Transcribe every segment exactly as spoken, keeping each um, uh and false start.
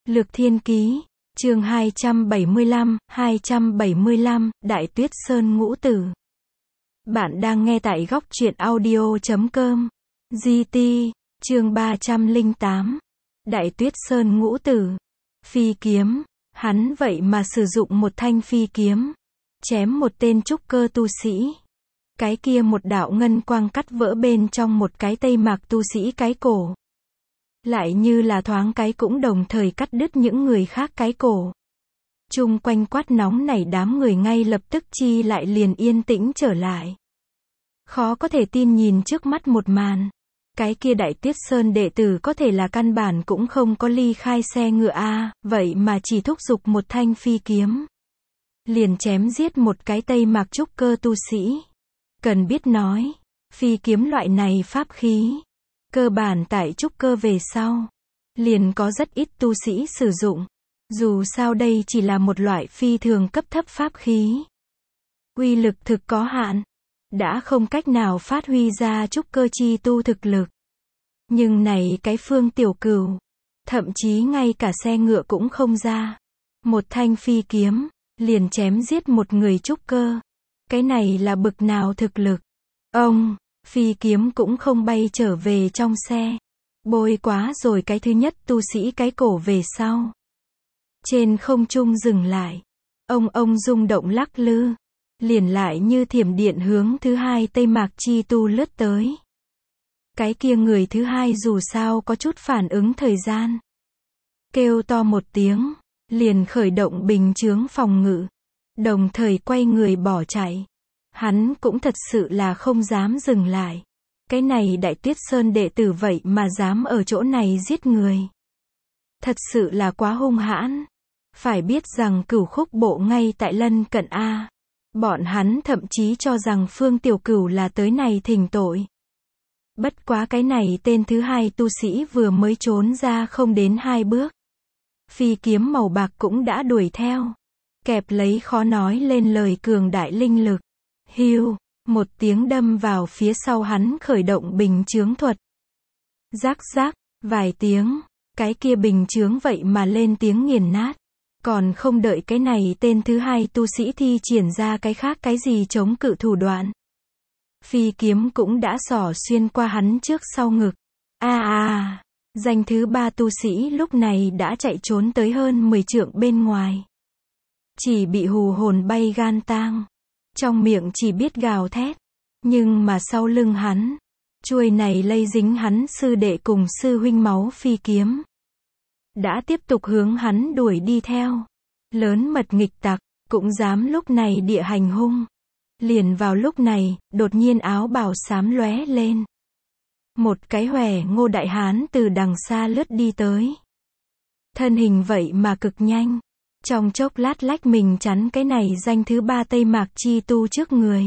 Lược Thiên Ký, chương hai trăm bảy mươi lăm, hai trăm bảy mươi lăm, Đại Tuyết Sơn Ngũ Tử. Bạn đang nghe tại góc truyện audio chấm com. giê tê, chương ba trăm lẻ tám. Đại Tuyết Sơn Ngũ Tử. Phi kiếm, hắn vậy mà sử dụng một thanh phi kiếm, chém một tên trúc cơ tu sĩ. Cái kia một đạo ngân quang cắt vỡ bên trong một cái tây mạc tu sĩ cái cổ. Lại như là thoáng cái cũng đồng thời cắt đứt những người khác cái cổ. Chung quanh quát nóng nảy đám người ngay lập tức chi lại liền yên tĩnh trở lại. Khó có thể tin nhìn trước mắt một màn. Cái kia Đại Tuyết Sơn đệ tử có thể là căn bản cũng không có ly khai xe ngựa a, vậy mà chỉ thúc giục một thanh phi kiếm. Liền chém giết một cái tây mạc trúc cơ tu sĩ. Cần biết nói, phi kiếm loại này pháp khí, cơ bản tại trúc cơ về sau, liền có rất ít tu sĩ sử dụng. Dù sao đây chỉ là một loại phi thường cấp thấp pháp khí. Uy lực thực có hạn, đã không cách nào phát huy ra trúc cơ chi tu thực lực. Nhưng này cái Phương Tiểu Cửu, thậm chí ngay cả xe ngựa cũng không ra. Một thanh phi kiếm, liền chém giết một người trúc cơ. Cái này là bực nào thực lực. Ông, phi kiếm cũng không bay trở về trong xe. Bôi quá rồi cái thứ nhất tu sĩ cái cổ về sau. Trên không trung dừng lại. Ông ông rung động lắc lư. Liền lại như thiểm điện hướng thứ hai tây mạc chi tu lướt tới. Cái kia người thứ hai dù sao có chút phản ứng thời gian. Kêu to một tiếng, liền khởi động bình chướng phòng ngự. Đồng thời quay người bỏ chạy. Hắn cũng thật sự là không dám dừng lại. Cái này Đại Tuyết Sơn đệ tử vậy mà dám ở chỗ này giết người. Thật sự là quá hung hãn. Phải biết rằng Cửu Khúc Bộ ngay tại lân cận A. Bọn hắn thậm chí cho rằng Phương Tiểu Cửu là tới này thỉnh tội. Bất quá cái này tên thứ hai tu sĩ vừa mới trốn ra không đến hai bước. Phi kiếm màu bạc cũng đã đuổi theo. Kẹp lấy khó nói lên lời cường đại linh lực. Hiu, một tiếng đâm vào phía sau hắn khởi động bình chướng thuật. Rắc rắc, vài tiếng, cái kia bình chướng vậy mà lên tiếng nghiền nát. Còn không đợi cái này tên thứ hai tu sĩ thi triển ra cái khác cái gì chống cự thủ đoạn. Phi kiếm cũng đã xỏ xuyên qua hắn trước sau ngực. A a, danh thứ ba tu sĩ lúc này đã chạy trốn tới hơn mười trượng bên ngoài. Chỉ bị hù hồn bay gan tang. Trong miệng chỉ biết gào thét. Nhưng mà sau lưng hắn, chuôi này lây dính hắn sư đệ cùng sư huynh máu phi kiếm. Đã tiếp tục hướng hắn đuổi đi theo. Lớn mật nghịch tặc, cũng dám lúc này địa hành hung. Liền vào lúc này, đột nhiên áo bào xám lóe lên. Một cái hòe ngô đại hán từ đằng xa lướt đi tới. Thân hình vậy mà cực nhanh. Trong chốc lát lách mình chắn cái này danh thứ ba tây mạc chi tu trước người.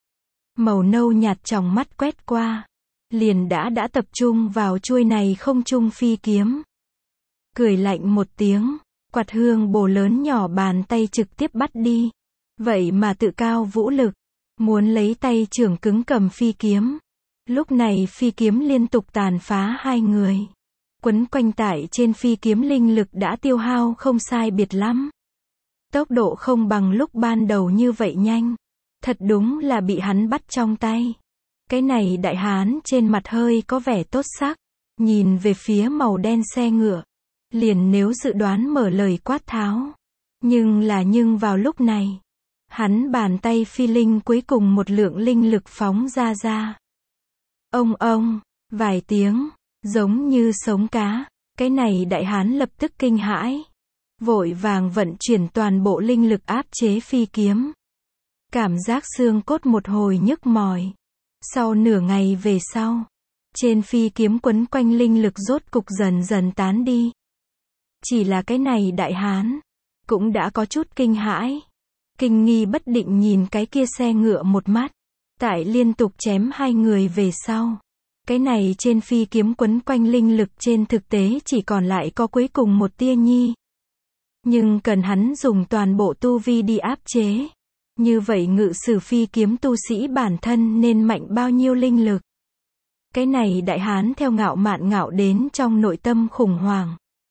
Màu nâu nhạt trong mắt quét qua. Liền đã đã tập trung vào chuôi này không trung phi kiếm. Cười lạnh một tiếng, quạt hương bổ lớn nhỏ bàn tay trực tiếp bắt đi. Vậy mà tự cao vũ lực, muốn lấy tay trưởng cứng cầm phi kiếm. Lúc này phi kiếm liên tục tàn phá hai người. Quấn quanh tại trên phi kiếm linh lực đã tiêu hao không sai biệt lắm. Tốc độ không bằng lúc ban đầu như vậy nhanh. Thật đúng là bị hắn bắt trong tay. Cái này đại hán trên mặt hơi có vẻ tốt sắc. Nhìn về phía màu đen xe ngựa. Liền nếu dự đoán mở lời quát tháo. Nhưng là nhưng vào lúc này. Hắn bàn tay phi linh cuối cùng một lượng linh lực phóng ra ra. Ông ông, vài tiếng. Giống như sống cá, cái này đại hán lập tức kinh hãi. Vội vàng vận chuyển toàn bộ linh lực áp chế phi kiếm. Cảm giác xương cốt một hồi nhức mỏi. Sau nửa ngày về sau, trên phi kiếm quấn quanh linh lực rốt cục dần dần tán đi. Chỉ là cái này đại hán, cũng đã có chút kinh hãi. Kinh nghi bất định nhìn cái kia xe ngựa một mắt. Tại liên tục chém hai người về sau. Cái này trên phi kiếm quấn quanh linh lực trên thực tế chỉ còn lại có cuối cùng một tia nhi. Nhưng cần hắn dùng toàn bộ tu vi đi áp chế. Như vậy ngự sử phi kiếm tu sĩ bản thân nên mạnh bao nhiêu linh lực. Cái này đại hán theo ngạo mạn ngạo đến trong nội tâm khủng hoảng.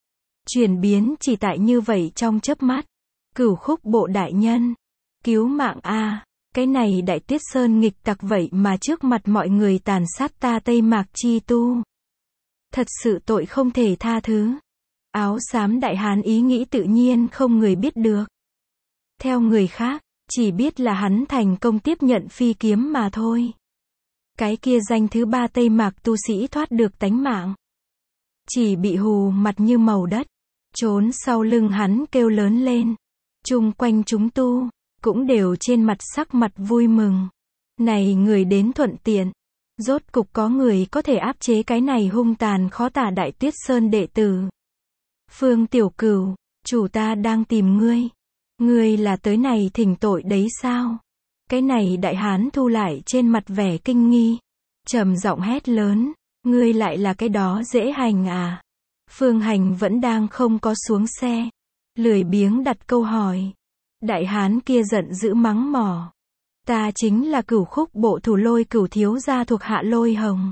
Chuyển biến chỉ tại như vậy trong chớp mắt. Cửu khúc bộ đại nhân. Cứu mạng a, cái này Đại Tuyết Sơn nghịch tặc vậy mà trước mặt mọi người tàn sát ta Tây Mạc Chi Tu. Thật sự tội không thể tha thứ. Áo xám đại hán ý nghĩ tự nhiên không người biết được. Theo người khác, chỉ biết là hắn thành công tiếp nhận phi kiếm mà thôi. Cái kia danh thứ ba Tây Mạc tu sĩ thoát được tánh mạng. Chỉ bị hù mặt như màu đất. Trốn sau lưng hắn kêu lớn lên. Chung quanh chúng tu, cũng đều trên mặt sắc mặt vui mừng. Này người đến thuận tiện. Rốt cục có người có thể áp chế cái này hung tàn khó tả Đại Tuyết Sơn đệ tử. Phương Tiểu Cửu, chủ ta đang tìm ngươi. Ngươi là tới này thỉnh tội đấy sao? Cái này đại hán thu lại trên mặt vẻ kinh nghi. Trầm giọng hét lớn, ngươi lại là cái đó dễ hành à? Phương Hành vẫn đang không có xuống xe. Lười biếng đặt câu hỏi. Đại hán kia giận dữ mắng mỏ. Ta chính là Cửu khúc bộ thủ Lôi Cửu thiếu gia thuộc hạ Lôi Hồng.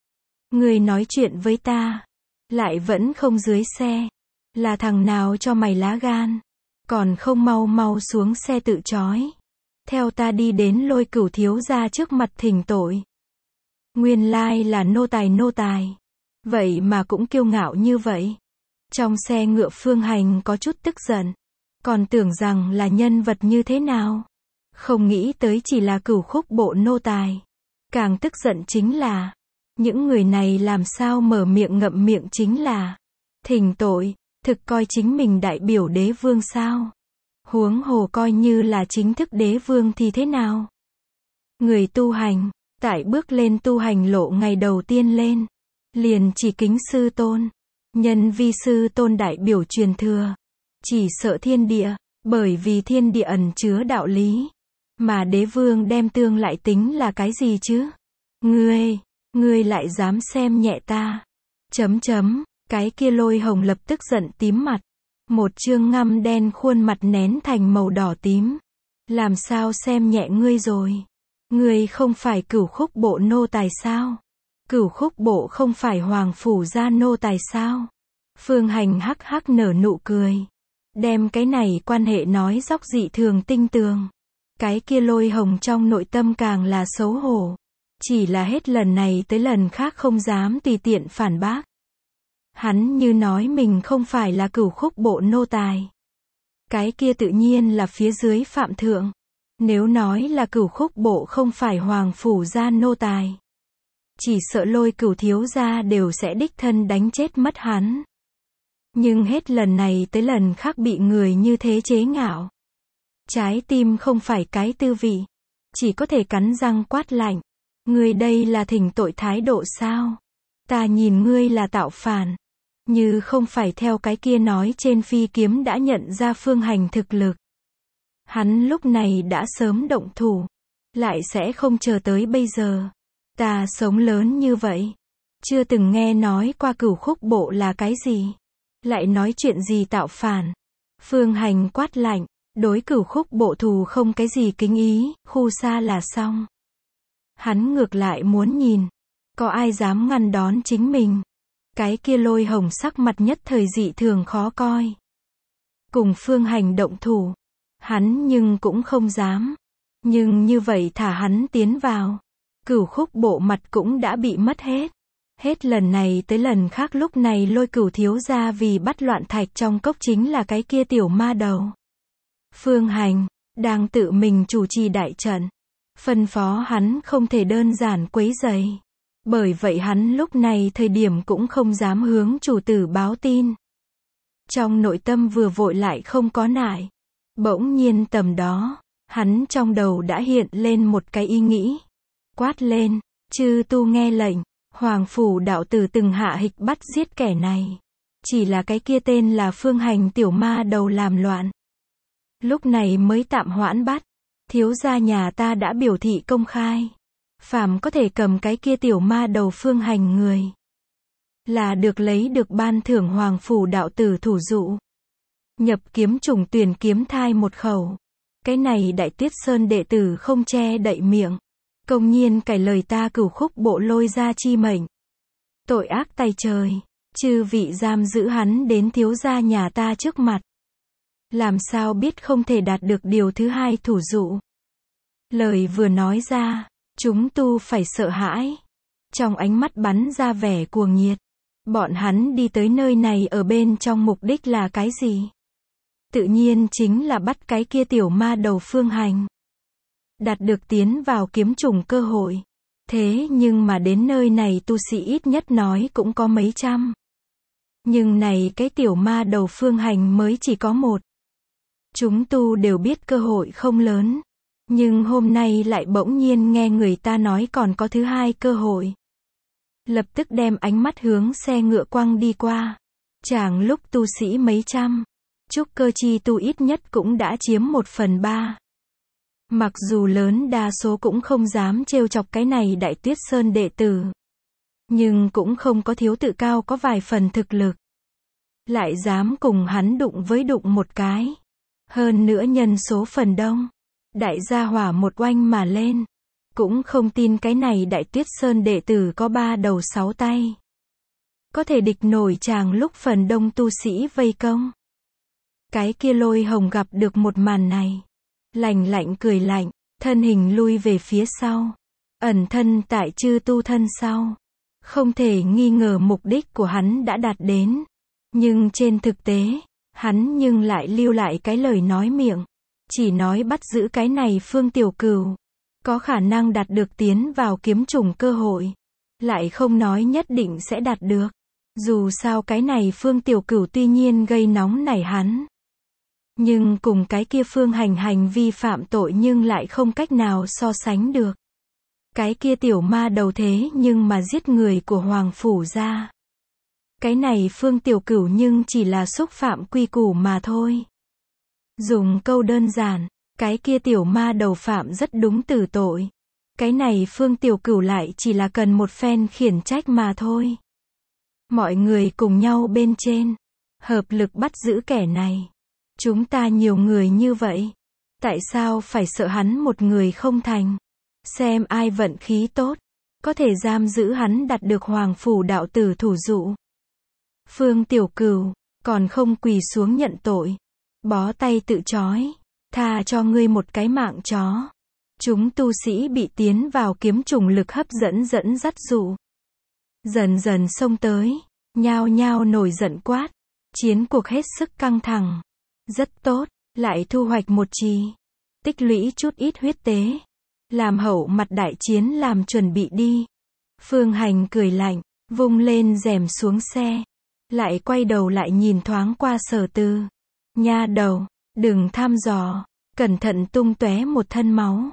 Ngươi nói chuyện với ta, lại vẫn không dưới xe. Là thằng nào cho mày lá gan? Còn không mau mau xuống xe tự trói. Theo ta đi đến Lôi Cửu thiếu gia trước mặt thỉnh tội. Nguyên lai là nô tài nô tài. Vậy mà cũng kiêu ngạo như vậy. Trong xe ngựa Phương Hành có chút tức giận. Còn tưởng rằng là nhân vật như thế nào. Không nghĩ tới chỉ là Cửu khúc bộ nô tài. Càng tức giận chính là, những người này làm sao mở miệng ngậm miệng chính là thỉnh tội, thực coi chính mình đại biểu đế vương sao? Huống hồ coi như là chính thức đế vương thì thế nào? Người tu hành, tại bước lên tu hành lộ ngày đầu tiên lên, liền chỉ kính sư tôn, nhân vi sư tôn đại biểu truyền thừa, chỉ sợ thiên địa, bởi vì thiên địa ẩn chứa đạo lý, mà đế vương đem tương lại tính là cái gì chứ? Ngươi, ngươi lại dám xem nhẹ ta? Chấm chấm, cái kia Lôi Hồng lập tức giận tím mặt, một trương ngăm đen khuôn mặt nén thành màu đỏ tím. Làm sao xem nhẹ ngươi rồi? Ngươi không phải Cửu khúc bộ nô tài sao? Cửu khúc bộ không phải hoàng phủ gia nô tài sao? Phương Hành hắc hắc nở nụ cười, đem cái này quan hệ nói dóc dị thường tinh tường. Cái kia Lôi Hồng trong nội tâm càng là xấu hổ, chỉ là hết lần này tới lần khác không dám tùy tiện phản bác. Hắn như nói mình không phải là Cửu khúc bộ nô tài. Cái kia tự nhiên là phía dưới phạm thượng. Nếu nói là Cửu khúc bộ không phải hoàng phủ gia nô tài, chỉ sợ Lôi Cửu thiếu gia đều sẽ đích thân đánh chết mất hắn. Nhưng hết lần này tới lần khác bị người như thế chế ngạo. Trái tim không phải cái tư vị, chỉ có thể cắn răng quát lạnh. Ngươi đây là thỉnh tội thái độ sao? Ta nhìn ngươi là tạo phản. Như không phải theo cái kia nói trên phi kiếm đã nhận ra Phương Hành thực lực. Hắn lúc này đã sớm động thủ, lại sẽ không chờ tới bây giờ. Ta sống lớn như vậy, chưa từng nghe nói qua Cửu khúc bộ là cái gì. Lại nói chuyện gì tạo phản. Phương Hành quát lạnh, đối Cửu khúc bộ thù không cái gì kính ý, khu xa là xong. Hắn ngược lại muốn nhìn, có ai dám ngăn đón chính mình. Cái kia Lôi Hồng sắc mặt nhất thời dị thường khó coi. Cùng Phương Hành động thủ, hắn nhưng cũng không dám. Nhưng như vậy thả hắn tiến vào, Cửu khúc bộ mặt cũng đã bị mất hết. Hết lần này tới lần khác lúc này Lôi Cửu thiếu gia vì bắt loạn thạch trong cốc chính là cái kia tiểu ma đầu. Phương Hành, đang tự mình chủ trì đại trận. Phân phó hắn không thể đơn giản quấy rầy. Bởi vậy hắn lúc này thời điểm cũng không dám hướng chủ tử báo tin. Trong nội tâm vừa vội lại không có nại. Bỗng nhiên tầm đó, hắn trong đầu đã hiện lên một cái ý nghĩ. Quát lên, chư tu nghe lệnh, Hoàng phủ đạo tử từng hạ hịch bắt giết kẻ này. Chỉ là cái kia tên là Phương Hành tiểu ma đầu làm loạn. Lúc này mới tạm hoãn bắt. Thiếu gia nhà ta đã biểu thị công khai. Phàm có thể cầm cái kia tiểu ma đầu Phương Hành người, là được lấy được ban thưởng Hoàng phủ đạo tử thủ dụ. Nhập kiếm trùng tuyển kiếm thai một khẩu. Cái này Đại Tuyết Sơn đệ tử không che đậy miệng. Công nhiên cải lời ta Cửu khúc bộ Lôi gia chi mệnh. Tội ác tày trời. Chư vị giam giữ hắn đến thiếu gia nhà ta trước mặt. Làm sao biết không thể đạt được điều thứ hai thủ dụ. Lời vừa nói ra, chúng tu phải sợ hãi. Trong ánh mắt bắn ra vẻ cuồng nhiệt. Bọn hắn đi tới nơi này ở bên trong mục đích là cái gì? Tự nhiên chính là bắt cái kia tiểu ma đầu Phương Hành. Đạt được tiến vào kiếm trùng cơ hội. Thế nhưng mà đến nơi này tu sĩ ít nhất nói cũng có mấy trăm. Nhưng này cái tiểu ma đầu Phương Hành mới chỉ có một. Chúng tu đều biết cơ hội không lớn. Nhưng hôm nay lại bỗng nhiên nghe người ta nói còn có thứ hai cơ hội. Lập tức đem ánh mắt hướng xe ngựa quăng đi qua. Chàng lúc tu sĩ mấy trăm. Trúc cơ chi tu ít nhất cũng đã chiếm một phần ba. Mặc dù lớn đa số cũng không dám trêu chọc cái này Đại Tuyết Sơn đệ tử. Nhưng cũng không có thiếu tự cao có vài phần thực lực. Lại dám cùng hắn đụng với đụng một cái. Hơn nữa nhân số phần đông. Đại gia hỏa một oanh mà lên. Cũng không tin cái này Đại Tuyết Sơn đệ tử có ba đầu sáu tay. Có thể địch nổi chàng lúc phần đông tu sĩ vây công. Cái kia Lôi Hồng gặp được một màn này. Lạnh lạnh cười lạnh, thân hình lui về phía sau. Ẩn thân tại chư tu thân sau. Không thể nghi ngờ mục đích của hắn đã đạt đến. Nhưng trên thực tế, hắn nhưng lại lưu lại cái lời nói miệng. Chỉ nói bắt giữ cái này Phương Tiểu Cửu. Có khả năng đạt được tiến vào kiếm trùng cơ hội. Lại không nói nhất định sẽ đạt được. Dù sao cái này Phương Tiểu Cửu tuy nhiên gây nóng nảy hắn. Nhưng cùng cái kia Phương Hành hành vi phạm tội nhưng lại không cách nào so sánh được. Cái kia tiểu ma đầu thế nhưng mà giết người của Hoàng Phủ ra. Cái này Phương Tiểu Cửu nhưng chỉ là xúc phạm quy củ mà thôi. Dùng câu đơn giản, cái kia tiểu ma đầu phạm rất đúng tử tội. Cái này Phương Tiểu Cửu lại chỉ là cần một phen khiển trách mà thôi. Mọi người cùng nhau bên trên, hợp lực bắt giữ kẻ này. Chúng ta nhiều người như vậy, tại sao phải sợ hắn một người không thành? Xem ai vận khí tốt, có thể giam giữ hắn đạt được Hoàng Phủ đạo tử thủ dụ. Phương Tiểu Cửu, còn không quỳ xuống nhận tội. Bó tay tự trói, tha cho ngươi một cái mạng chó. Chúng tu sĩ bị tiến vào kiếm trùng lực hấp dẫn dẫn dắt dụ. Dần dần xông tới, nhao nhao nổi giận quát. Chiến cuộc hết sức căng thẳng. Rất tốt, lại thu hoạch một trì. Tích lũy chút ít huyết tế. Làm hậu mặt đại chiến làm chuẩn bị đi. Phương Hành cười lạnh, vung lên rèm xuống xe. Lại quay đầu lại nhìn thoáng qua Sở Từ. Nha đầu, đừng thăm dò, cẩn thận tung tóe một thân máu.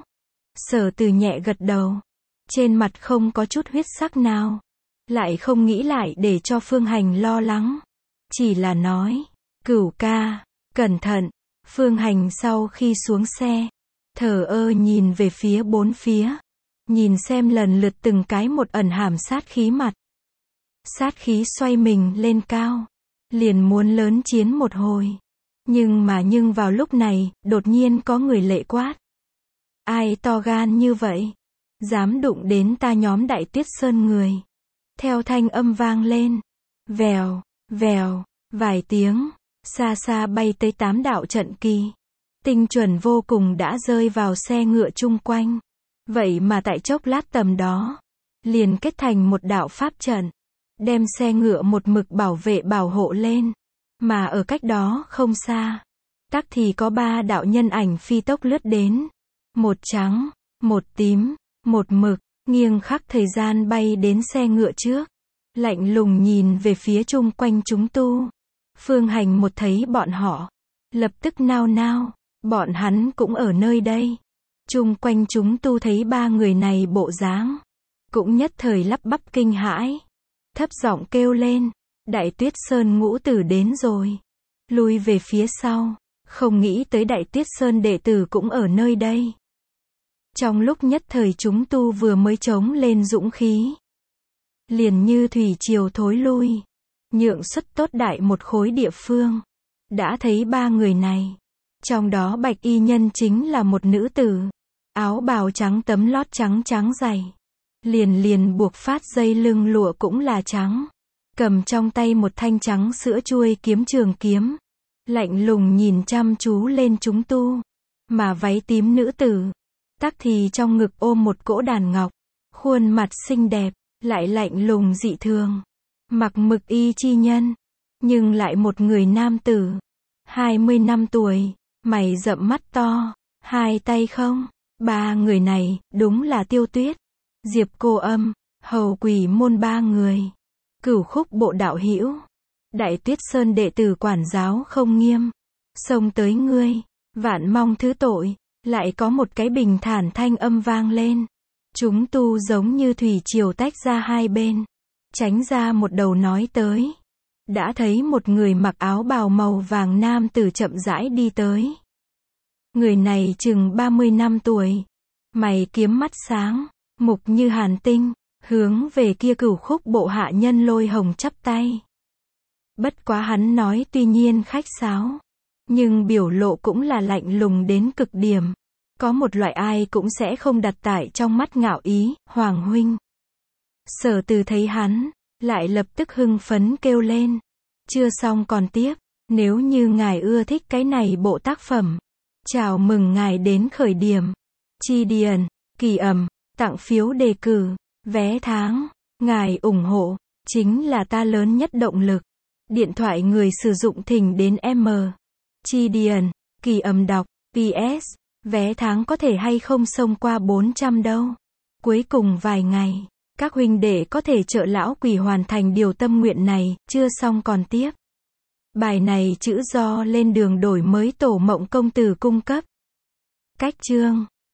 Sở Từ nhẹ gật đầu. Trên mặt không có chút huyết sắc nào. Lại không nghĩ lại để cho Phương Hành lo lắng. Chỉ là nói, Cửu ca, cẩn thận. Phương Hành sau khi xuống xe, thờ ơ nhìn về phía bốn phía. Nhìn xem lần lượt từng cái một ẩn hàm sát khí mặt. Sát khí xoay mình lên cao. Liền muốn lớn chiến một hồi. Nhưng mà nhưng vào lúc này, đột nhiên có người lệ quát. Ai to gan như vậy? Dám đụng đến ta nhóm Đại Tuyết Sơn người. Theo thanh âm vang lên. Vèo, vèo, vài tiếng. Xa xa bay tới tám đạo trận kỳ. Tinh chuẩn vô cùng đã rơi vào xe ngựa chung quanh. Vậy mà tại chốc lát tầm đó. Liền kết thành một đạo pháp trận. Đem xe ngựa một mực bảo vệ bảo hộ lên. Mà ở cách đó không xa. Tắc thì có ba đạo nhân ảnh phi tốc lướt đến. Một trắng, một tím, một mực. Nghiêng khắc thời gian bay đến xe ngựa trước. Lạnh lùng nhìn về phía chung quanh chúng tu. Phương Hành một thấy bọn họ. Lập tức nao nao. Bọn hắn cũng ở nơi đây. Chung quanh chúng tu thấy ba người này bộ dáng. Cũng nhất thời lắp bắp kinh hãi. Thấp giọng kêu lên. Đại Tuyết Sơn ngũ tử đến rồi. Lui về phía sau. Không nghĩ tới Đại Tuyết Sơn đệ tử cũng ở nơi đây. Trong lúc nhất thời chúng tu vừa mới chống lên dũng khí. Liền như thủy triều thối lui. Nhượng xuất tốt đại một khối địa phương. Đã thấy ba người này. Trong đó bạch y nhân chính là một nữ tử. Áo bào trắng tấm lót trắng trắng dày. Liền liền buộc phát dây lưng lụa cũng là trắng. cầm trong tay một thanh trắng sữa chuôi kiếm trường kiếm, lạnh lùng nhìn chăm chú lên chúng tu. Mà váy tím nữ tử, tắc thì trong ngực ôm một cỗ đàn ngọc, khuôn mặt xinh đẹp, lại lạnh lùng dị thường. Mặc mực y chi nhân, nhưng lại một người nam tử, hai mươi năm tuổi, mày rậm mắt to, hai tay không. Ba người này, đúng là Tiêu Tuyết, Diệp Cô Âm, Hầu Quỷ Môn ba người. Cửu Khúc Bộ đạo hữu, Đại Tuyết Sơn đệ tử quản giáo không nghiêm, xông tới ngươi, vạn mong thứ tội. Lại có một cái bình thản thanh âm vang lên. Chúng tu giống như thủy triều tách ra hai bên, tránh ra một đầu nói tới. Đã thấy một người mặc áo bào màu vàng nam tử chậm rãi đi tới. Người này chừng ba mươi năm tuổi, mày kiếm mắt sáng, mục như hàn tinh, hướng về kia Cửu Khúc Bộ hạ nhân Lôi Hồng chắp tay. Bất quá hắn nói tuy nhiên khách sáo, nhưng biểu lộ cũng là lạnh lùng đến cực điểm. Có một loại ai cũng sẽ không đặt tại trong mắt ngạo ý. Hoàng huynh. Sở Từ thấy hắn, lại lập tức hưng phấn kêu lên. Chưa xong còn tiếp, nếu như ngài ưa thích cái này bộ tác phẩm, chào mừng ngài đến khởi điểm. Chi điền, kỳ ẩm, tặng phiếu đề cử, vé tháng, ngài ủng hộ, chính là ta lớn nhất động lực. Điện thoại người sử dụng thỉnh đến M. Chi điền, kỳ ẩm đọc, pê ét, vé tháng có thể hay không xông qua bốn trăm đâu. Cuối cùng vài ngày, các huynh đệ có thể trợ lão quỷ hoàn thành điều tâm nguyện này. Chưa xong còn tiếp. Bài này chữ do lên đường đổi mới tổ Mộng Công Tử cung cấp. Cách chương